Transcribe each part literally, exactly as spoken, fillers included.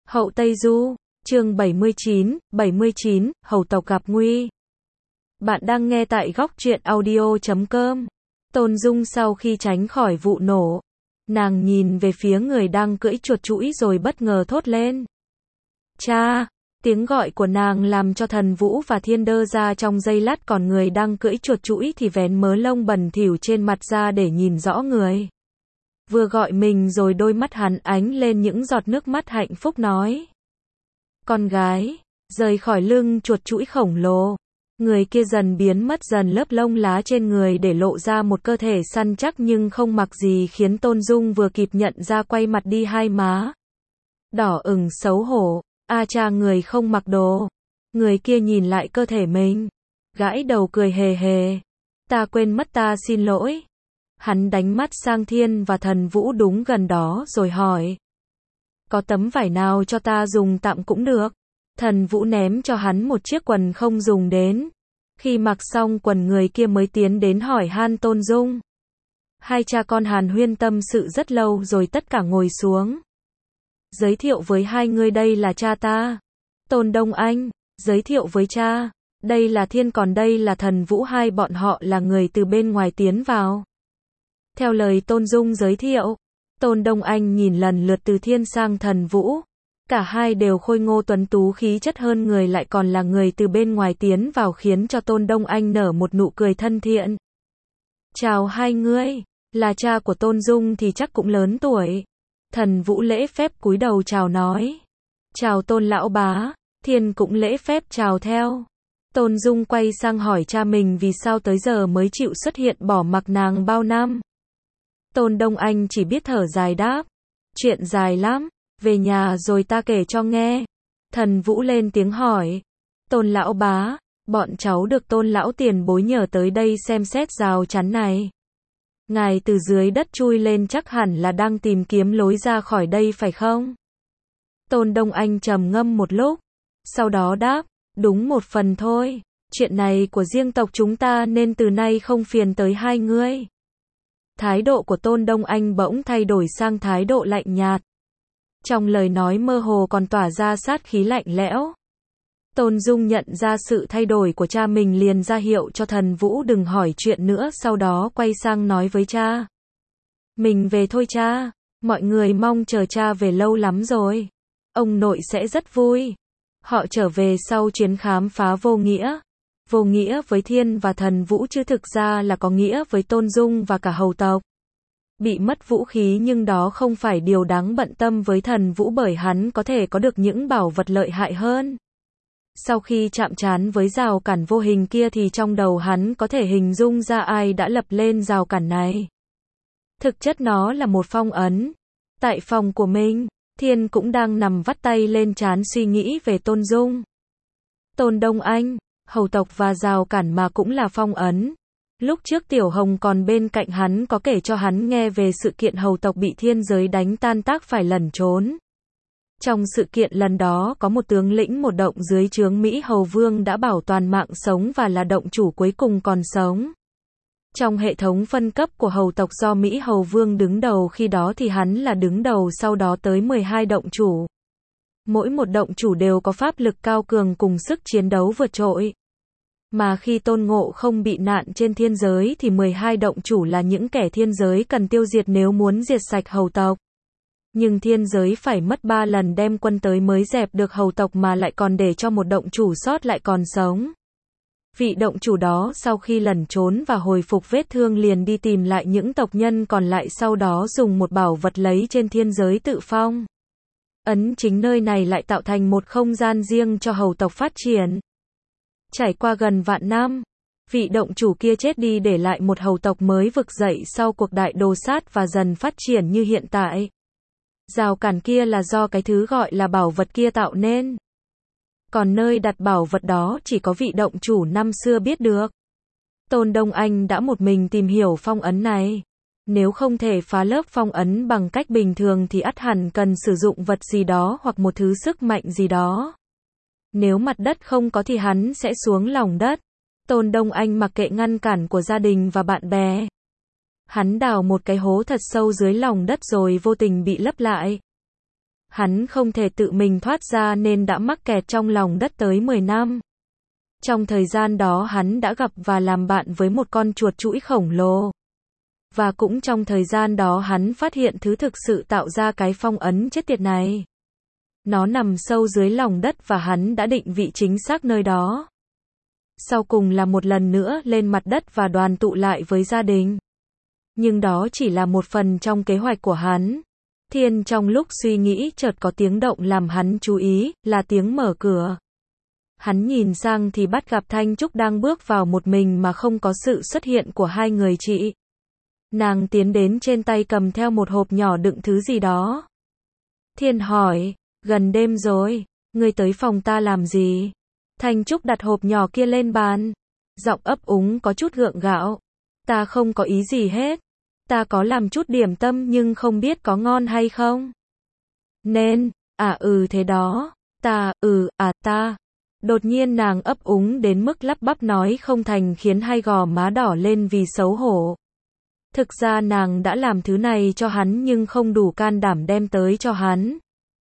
Hậu Tây Du, chương bảy mươi chín, bảy mươi chín, hầu tộc gặp nguy. Bạn đang nghe tại góc truyện audio chấm com. Tôn Dung sau khi tránh khỏi vụ nổ, nàng nhìn về phía người đang cưỡi chuột chũi rồi bất ngờ thốt lên. Cha! Tiếng gọi của nàng làm cho Thần Vũ và Thiên đơ ra trong giây lát, còn người đang cưỡi chuột chũi thì vén mớ lông bẩn thỉu trên mặt ra để nhìn rõ người. Vừa gọi mình rồi đôi mắt hắn ánh lên những giọt nước mắt hạnh phúc nói. Con gái, rời khỏi lưng chuột chũi khổng lồ. Người kia dần biến mất dần lớp lông lá trên người để lộ ra một cơ thể săn chắc nhưng không mặc gì, khiến Tôn Dung vừa kịp nhận ra quay mặt đi, hai má đỏ ửng xấu hổ. A cha, người không mặc đồ. Người kia nhìn lại cơ thể mình, gãi đầu cười hề hề. Ta quên mất, ta xin lỗi. Hắn đánh mắt sang Thiên và Thần Vũ đúng gần đó rồi hỏi. Có tấm vải nào cho ta dùng tạm cũng được. Thần Vũ ném cho hắn một chiếc quần không dùng đến. Khi mặc xong quần, người kia mới tiến đến hỏi han Tôn Dung. Hai cha con hàn huyên tâm sự rất lâu rồi tất cả ngồi xuống. Giới thiệu với hai người, đây là cha ta, Tôn Đông Anh. Giới thiệu với cha, đây là Thiên, còn đây là Thần Vũ. Hai bọn họ là người từ bên ngoài tiến vào. Theo lời Tôn Dung giới thiệu, Tôn Đông Anh nhìn lần lượt từ Thiên sang Thần Vũ. Cả hai đều khôi ngô tuấn tú, khí chất hơn người, lại còn là người từ bên ngoài tiến vào, khiến cho Tôn Đông Anh nở một nụ cười thân thiện. Chào hai ngươi, là cha của Tôn Dung thì chắc cũng lớn tuổi. Thần Vũ lễ phép cúi đầu chào nói. Chào Tôn lão bá. Thiên cũng lễ phép chào theo. Tôn Dung quay sang hỏi cha mình vì sao tới giờ mới chịu xuất hiện, bỏ mặc nàng bao năm. Tôn Đông Anh chỉ biết thở dài đáp. Chuyện dài lắm, về nhà rồi ta kể cho nghe. Thần Vũ lên tiếng hỏi. Tôn lão bá, bọn cháu được Tôn lão tiền bối nhờ tới đây xem xét rào chắn này. Ngài từ dưới đất chui lên chắc hẳn là đang tìm kiếm lối ra khỏi đây phải không? Tôn Đông Anh trầm ngâm một lúc, sau đó đáp, đúng một phần thôi, chuyện này của riêng tộc chúng ta nên từ nay không phiền tới hai ngươi. Thái độ của Tôn Đông Anh bỗng thay đổi sang thái độ lạnh nhạt. Trong lời nói mơ hồ còn tỏa ra sát khí lạnh lẽo. Tôn Dung nhận ra sự thay đổi của cha mình, liền ra hiệu cho Thần Vũ đừng hỏi chuyện nữa, sau đó quay sang nói với cha. Mình về thôi cha, mọi người mong chờ cha về lâu lắm rồi. Ông nội sẽ rất vui. Họ trở về sau chuyến khám phá vô nghĩa. Vô nghĩa với Thiên và Thần Vũ chứ thực ra là có nghĩa với Tôn Dung và cả hầu tộc. Bị mất vũ khí nhưng đó không phải điều đáng bận tâm với Thần Vũ, bởi hắn có thể có được những bảo vật lợi hại hơn. Sau khi chạm trán với rào cản vô hình kia thì trong đầu hắn có thể hình dung ra ai đã lập lên rào cản này. Thực chất nó là một phong ấn. Tại phòng của mình, Thiên cũng đang nằm vắt tay lên trán suy nghĩ về Tôn Dung. Tôn Đông Anh, hầu tộc và rào cản mà cũng là phong ấn. Lúc trước Tiểu Hồng còn bên cạnh hắn có kể cho hắn nghe về sự kiện hầu tộc bị thiên giới đánh tan tác phải lẩn trốn. Trong sự kiện lần đó có một tướng lĩnh một động dưới trướng Mỹ Hầu Vương đã bảo toàn mạng sống và là động chủ cuối cùng còn sống. Trong hệ thống phân cấp của hầu tộc do Mỹ Hầu Vương đứng đầu khi đó thì hắn là đứng đầu, sau đó tới mười hai động chủ. Mỗi một động chủ đều có pháp lực cao cường cùng sức chiến đấu vượt trội. Mà khi Tôn Ngộ Không bị nạn trên thiên giới thì mười hai động chủ là những kẻ thiên giới cần tiêu diệt nếu muốn diệt sạch hầu tộc. Nhưng thiên giới phải mất ba lần đem quân tới mới dẹp được hầu tộc, mà lại còn để cho một động chủ sót lại còn sống. Vị động chủ đó sau khi lẩn trốn và hồi phục vết thương liền đi tìm lại những tộc nhân còn lại, sau đó dùng một bảo vật lấy trên thiên giới tự phong. Ấn chính nơi này lại tạo thành một không gian riêng cho hầu tộc phát triển. Trải qua gần vạn năm, vị động chủ kia chết đi để lại một hầu tộc mới vực dậy sau cuộc đại đồ sát và dần phát triển như hiện tại. Rào cản kia là do cái thứ gọi là bảo vật kia tạo nên. Còn nơi đặt bảo vật đó chỉ có vị động chủ năm xưa biết được. Tôn Đông Anh đã một mình tìm hiểu phong ấn này. Nếu không thể phá lớp phong ấn bằng cách bình thường thì ắt hẳn cần sử dụng vật gì đó hoặc một thứ sức mạnh gì đó. Nếu mặt đất không có thì hắn sẽ xuống lòng đất. Tôn Đông Anh mặc kệ ngăn cản của gia đình và bạn bè. Hắn đào một cái hố thật sâu dưới lòng đất rồi vô tình bị lấp lại. Hắn không thể tự mình thoát ra nên đã mắc kẹt trong lòng đất tới mười năm. Trong thời gian đó hắn đã gặp và làm bạn với một con chuột chũi khổng lồ. Và cũng trong thời gian đó hắn phát hiện thứ thực sự tạo ra cái phong ấn chết tiệt này. Nó nằm sâu dưới lòng đất và hắn đã định vị chính xác nơi đó. Sau cùng là một lần nữa lên mặt đất và đoàn tụ lại với gia đình. Nhưng đó chỉ là một phần trong kế hoạch của hắn. Thiên trong lúc suy nghĩ chợt có tiếng động làm hắn chú ý, là tiếng mở cửa. Hắn nhìn sang thì bắt gặp Thanh Trúc đang bước vào một mình mà không có sự xuất hiện của hai người chị. Nàng tiến đến trên tay cầm theo một hộp nhỏ đựng thứ gì đó. Thiên hỏi, gần đêm rồi, ngươi tới phòng ta làm gì? Thanh Trúc đặt hộp nhỏ kia lên bàn. Giọng ấp úng có chút gượng gạo. Ta không có ý gì hết. Ta có làm chút điểm tâm nhưng không biết có ngon hay không. Nên, à ừ thế đó. Ta, ừ, à ta. Đột nhiên nàng ấp úng đến mức lắp bắp nói không thành khiến hai gò má đỏ lên vì xấu hổ. Thực ra nàng đã làm thứ này cho hắn nhưng không đủ can đảm đem tới cho hắn.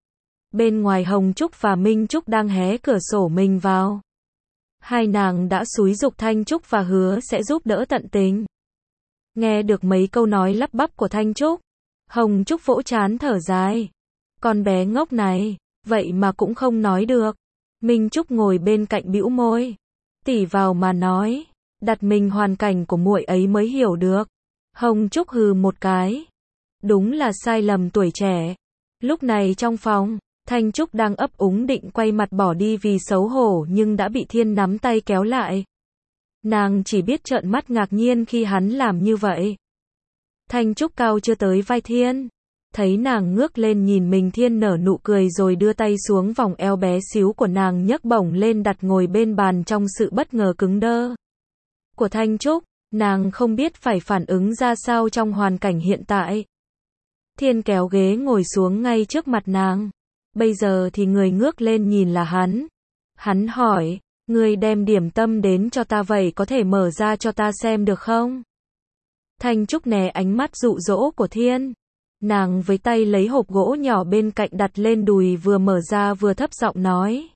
Bên ngoài Hồng Trúc và Minh Trúc đang hé cửa sổ mình vào. Hai nàng đã xúi giục Thanh Trúc và hứa sẽ giúp đỡ tận tình. Nghe được mấy câu nói lắp bắp của Thanh Trúc, Hồng Trúc vỗ trán thở dài. Con bé ngốc này, vậy mà cũng không nói được. Minh Trúc ngồi bên cạnh bĩu môi. Tỉ vào mà nói, đặt mình hoàn cảnh của muội ấy mới hiểu được. Hồng Trúc hừ một cái. Đúng là sai lầm tuổi trẻ. Lúc này trong phòng, Thanh Trúc đang ấp úng định quay mặt bỏ đi vì xấu hổ nhưng đã bị Thiên nắm tay kéo lại. Nàng chỉ biết trợn mắt ngạc nhiên khi hắn làm như vậy. Thanh Trúc cao chưa tới vai Thiên. Thấy nàng ngước lên nhìn mình, Thiên nở nụ cười rồi đưa tay xuống vòng eo bé xíu của nàng nhấc bổng lên đặt ngồi bên bàn trong sự bất ngờ cứng đơ của Thanh Trúc. Nàng không biết phải phản ứng ra sao trong hoàn cảnh hiện tại. Thiên kéo ghế ngồi xuống ngay trước mặt nàng. Bây giờ thì người ngước lên nhìn là hắn. Hắn hỏi, ngươi đem điểm tâm đến cho ta vậy có thể mở ra cho ta xem được không? Thanh Trúc né ánh mắt dụ dỗ của Thiên. Nàng với tay lấy hộp gỗ nhỏ bên cạnh đặt lên đùi vừa mở ra vừa thấp giọng nói.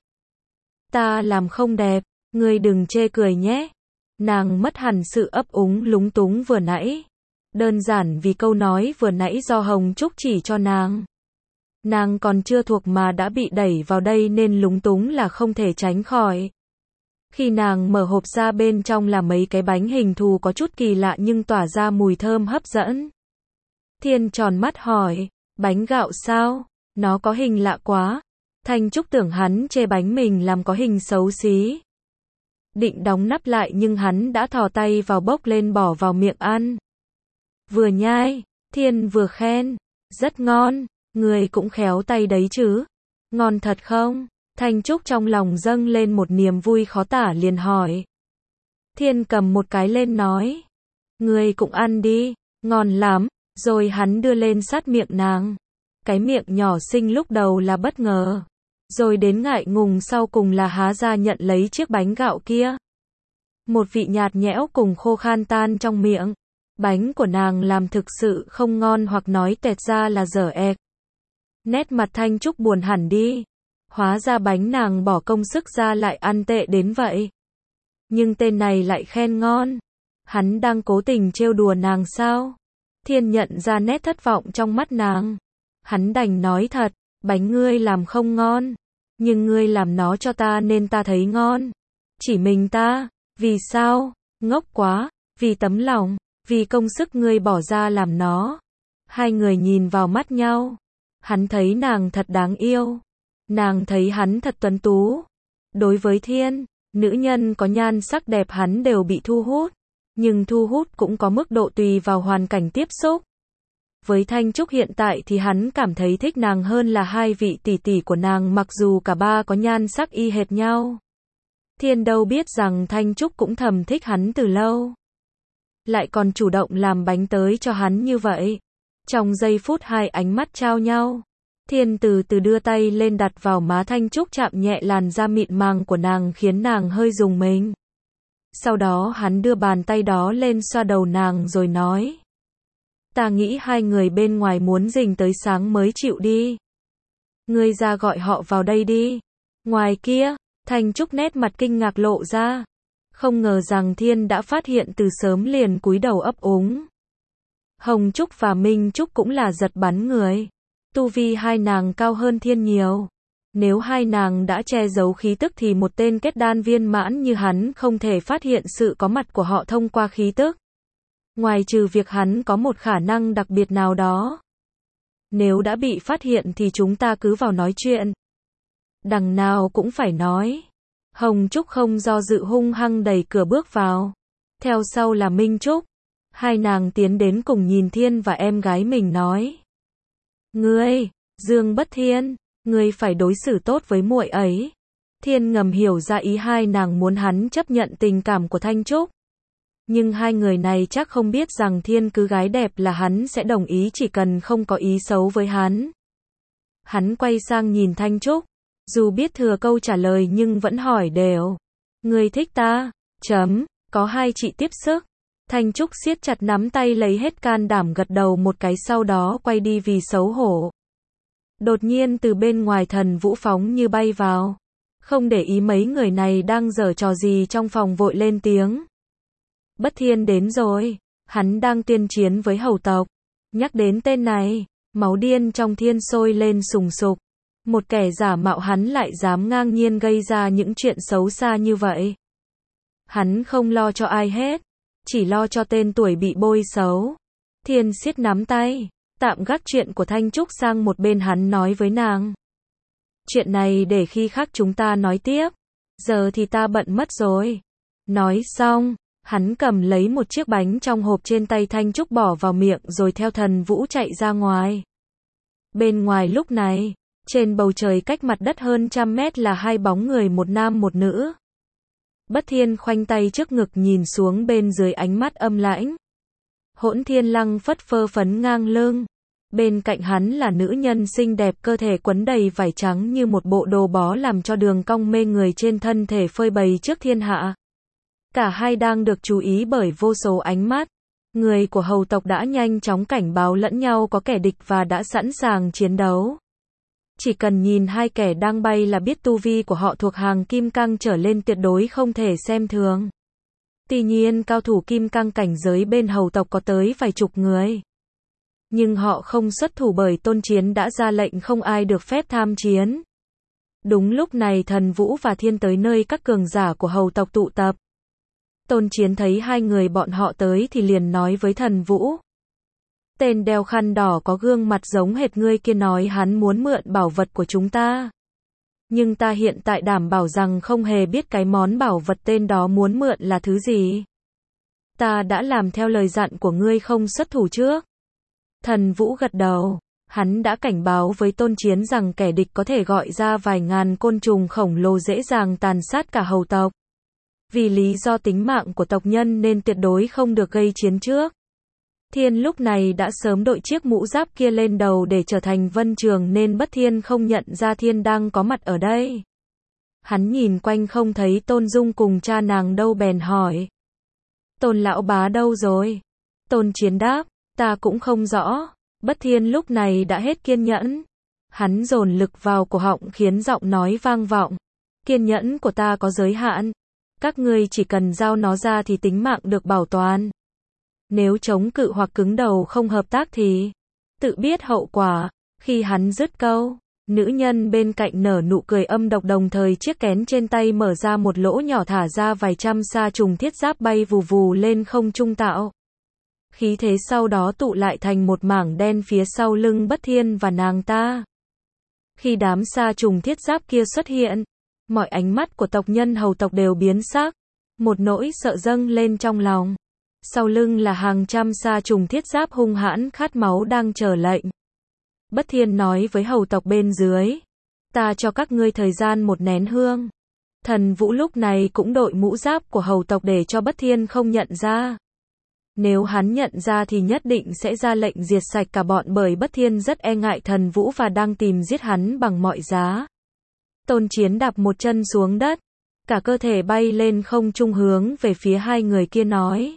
Ta làm không đẹp, ngươi đừng chê cười nhé. Nàng mất hẳn sự ấp úng lúng túng vừa nãy. Đơn giản vì câu nói vừa nãy do Hồng Trúc chỉ cho nàng. Nàng còn chưa thuộc mà đã bị đẩy vào đây nên lúng túng là không thể tránh khỏi. Khi nàng mở hộp ra bên trong là mấy cái bánh hình thù có chút kỳ lạ nhưng tỏa ra mùi thơm hấp dẫn. Thiên tròn mắt hỏi, bánh gạo sao? Nó có hình lạ quá. Thanh Trúc tưởng hắn chê bánh mình làm có hình xấu xí. Định đóng nắp lại nhưng hắn đã thò tay vào bốc lên bỏ vào miệng ăn. Vừa nhai, Thiên vừa khen, rất ngon, người cũng khéo tay đấy chứ. Ngon thật không? Thanh Trúc trong lòng dâng lên một niềm vui khó tả liền hỏi. Thiên cầm một cái lên nói, người cũng ăn đi, ngon lắm, rồi hắn đưa lên sát miệng nàng. Cái miệng nhỏ xinh lúc đầu là bất ngờ. Rồi đến ngại ngùng sau cùng là há ra nhận lấy chiếc bánh gạo kia. Một vị nhạt nhẽo cùng khô khan tan trong miệng. Bánh của nàng làm thực sự không ngon hoặc nói tẹt ra là dở ẹc. Nét mặt Thanh Trúc buồn hẳn đi. Hóa ra bánh nàng bỏ công sức ra lại ăn tệ đến vậy. Nhưng tên này lại khen ngon. Hắn đang cố tình trêu đùa nàng sao? Thiên nhận ra nét thất vọng trong mắt nàng. Hắn đành nói thật, bánh ngươi làm không ngon. Nhưng ngươi làm nó cho ta nên ta thấy ngon. Chỉ mình ta. Vì sao? Ngốc quá. Vì tấm lòng. Vì công sức ngươi bỏ ra làm nó. Hai người nhìn vào mắt nhau. Hắn thấy nàng thật đáng yêu. Nàng thấy hắn thật tuấn tú. Đối với Thiên, nữ nhân có nhan sắc đẹp hắn đều bị thu hút. Nhưng thu hút cũng có mức độ tùy vào hoàn cảnh tiếp xúc. Với Thanh Trúc hiện tại thì hắn cảm thấy thích nàng hơn là hai vị tỷ tỷ của nàng mặc dù cả ba có nhan sắc y hệt nhau. Thiên đâu biết rằng Thanh Trúc cũng thầm thích hắn từ lâu. Lại còn chủ động làm bánh tới cho hắn như vậy. Trong giây phút hai ánh mắt trao nhau. Thiên từ từ đưa tay lên đặt vào má Thanh Trúc chạm nhẹ làn da mịn màng của nàng khiến nàng hơi rùng mình. Sau đó hắn đưa bàn tay đó lên xoa đầu nàng rồi nói. Ta nghĩ hai người bên ngoài muốn rình tới sáng mới chịu đi. Ngươi ra gọi họ vào đây đi. Ngoài kia, Thanh Trúc nét mặt kinh ngạc lộ ra. Không ngờ rằng Thiên đã phát hiện từ sớm liền cúi đầu ấp úng. Hồng Trúc và Minh Trúc cũng là giật bắn người. Tu vi hai nàng cao hơn Thiên nhiều. Nếu hai nàng đã che giấu khí tức thì một tên kết đan viên mãn như hắn không thể phát hiện sự có mặt của họ thông qua khí tức. Ngoài trừ việc hắn có một khả năng đặc biệt nào đó. Nếu đã bị phát hiện thì chúng ta cứ vào nói chuyện. Đằng nào cũng phải nói. Hồng Trúc không do dự hung hăng đẩy cửa bước vào. Theo sau là Minh Trúc. Hai nàng tiến đến cùng nhìn Thiên và em gái mình nói. Ngươi, Dương Bất Thiên, ngươi phải đối xử tốt với muội ấy. Thiên ngầm hiểu ra ý hai nàng muốn hắn chấp nhận tình cảm của Thanh Trúc. Nhưng hai người này chắc không biết rằng Thiên cứ gái đẹp là hắn sẽ đồng ý chỉ cần không có ý xấu với hắn. Hắn quay sang nhìn Thanh Trúc. Dù biết thừa câu trả lời nhưng vẫn hỏi đều. Ngươi thích ta? Chấm, có hai chị tiếp sức. Thanh Trúc siết chặt nắm tay lấy hết can đảm gật đầu một cái sau đó quay đi vì xấu hổ. Đột nhiên từ bên ngoài Thần Vũ phóng như bay vào. Không để ý mấy người này đang giở trò gì trong phòng vội lên tiếng. Bất Thiên đến rồi. Hắn đang tuyên chiến với hầu tộc. Nhắc đến tên này, máu điên trong Thiên sôi lên sùng sục. Một kẻ giả mạo hắn lại dám ngang nhiên gây ra những chuyện xấu xa như vậy. Hắn không lo cho ai hết. Chỉ lo cho tên tuổi bị bôi xấu. Thiên siết nắm tay. Tạm gác chuyện của Thanh Trúc sang một bên, hắn nói với nàng. Chuyện này để khi khác chúng ta nói tiếp. Giờ thì ta bận mất rồi. Nói xong, hắn cầm lấy một chiếc bánh trong hộp trên tay Thanh Trúc bỏ vào miệng rồi theo Thần Vũ chạy ra ngoài. Bên ngoài lúc này, trên bầu trời cách mặt đất hơn trăm mét là hai bóng người, một nam một nữ. Bất Thiên khoanh tay trước ngực nhìn xuống bên dưới ánh mắt âm lãnh. Hỗn Thiên Lăng phất phơ phấn ngang lưng. Bên cạnh hắn là nữ nhân xinh đẹp, cơ thể quấn đầy vải trắng như một bộ đồ bó làm cho đường cong mê người trên thân thể phơi bày trước thiên hạ. Cả hai đang được chú ý bởi vô số ánh mắt. Người của hầu tộc đã nhanh chóng cảnh báo lẫn nhau có kẻ địch và đã sẵn sàng chiến đấu. Chỉ cần nhìn hai kẻ đang bay là biết tu vi của họ thuộc hàng kim cang trở lên, tuyệt đối không thể xem thường. Tuy nhiên cao thủ kim cang cảnh giới bên hầu tộc có tới vài chục người. Nhưng họ không xuất thủ bởi Tôn Chiến đã ra lệnh không ai được phép tham chiến. Đúng lúc này Thần Vũ và Thiên tới nơi các cường giả của hầu tộc tụ tập. Tôn Chiến thấy hai người bọn họ tới thì liền nói với Thần Vũ. Tên đeo khăn đỏ có gương mặt giống hệt ngươi kia nói hắn muốn mượn bảo vật của chúng ta. Nhưng ta hiện tại đảm bảo rằng không hề biết cái món bảo vật tên đó muốn mượn là thứ gì. Ta đã làm theo lời dặn của ngươi không xuất thủ trước. Thần Vũ gật đầu. Hắn đã cảnh báo với Tôn Chiến rằng kẻ địch có thể gọi ra vài ngàn côn trùng khổng lồ dễ dàng tàn sát cả hầu tộc. Vì lý do tính mạng của tộc nhân nên tuyệt đối không được gây chiến trước. Thiên lúc này đã sớm đội chiếc mũ giáp kia lên đầu để trở thành Vân Trường nên Bất Thiên không nhận ra Thiên đang có mặt ở đây. Hắn nhìn quanh không thấy Tôn Dung cùng cha nàng đâu bèn hỏi. Tôn lão bá đâu rồi? Tôn Chiến đáp, ta cũng không rõ. Bất Thiên lúc này đã hết kiên nhẫn. Hắn dồn lực vào cổ họng khiến giọng nói vang vọng. Kiên nhẫn của ta có giới hạn. Các ngươi chỉ cần giao nó ra thì tính mạng được bảo toàn. Nếu chống cự hoặc cứng đầu không hợp tác thì tự biết hậu quả. Khi hắn dứt câu, nữ nhân bên cạnh nở nụ cười âm độc, đồng thời chiếc kén trên tay mở ra một lỗ nhỏ thả ra vài trăm sa trùng thiết giáp bay vù vù lên không trung tạo. Khí thế sau đó tụ lại thành một mảng đen phía sau lưng Bất Thiên và nàng ta. Khi đám sa trùng thiết giáp kia xuất hiện, mọi ánh mắt của tộc nhân hầu tộc đều biến sắc. Một nỗi sợ dâng lên trong lòng. Sau lưng là hàng trăm sa trùng thiết giáp hung hãn khát máu đang chờ lệnh. Bất Thiên nói với hầu tộc bên dưới. Ta cho các ngươi thời gian một nén hương. Thần Vũ lúc này cũng đội mũ giáp của hầu tộc để cho Bất Thiên không nhận ra. Nếu hắn nhận ra thì nhất định sẽ ra lệnh diệt sạch cả bọn, bởi Bất Thiên rất e ngại Thần Vũ và đang tìm giết hắn bằng mọi giá. Tôn Chiến đạp một chân xuống đất. Cả cơ thể bay lên không trung hướng về phía hai người kia nói.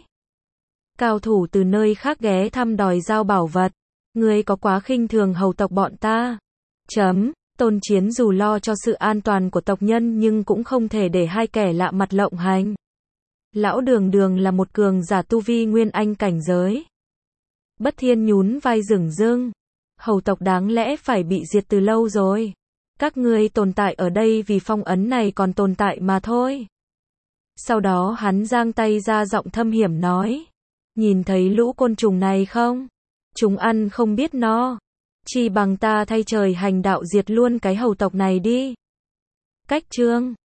Cao thủ từ nơi khác ghé thăm đòi giao bảo vật. Ngươi có quá khinh thường hầu tộc bọn ta. Chấm, Tôn Chiến dù lo cho sự an toàn của tộc nhân nhưng cũng không thể để hai kẻ lạ mặt lộng hành. Lão Đường Đường là một cường giả tu vi nguyên anh cảnh giới. Bất Thiên nhún vai dửng dưng. Hầu tộc đáng lẽ phải bị diệt từ lâu rồi. Các ngươi tồn tại ở đây vì phong ấn này còn tồn tại mà thôi. Sau đó hắn giang tay ra giọng thâm hiểm nói. Nhìn thấy lũ côn trùng này không? Chúng ăn không biết no. Chỉ bằng ta thay trời hành đạo diệt luôn cái hầu tộc này đi. Cách chương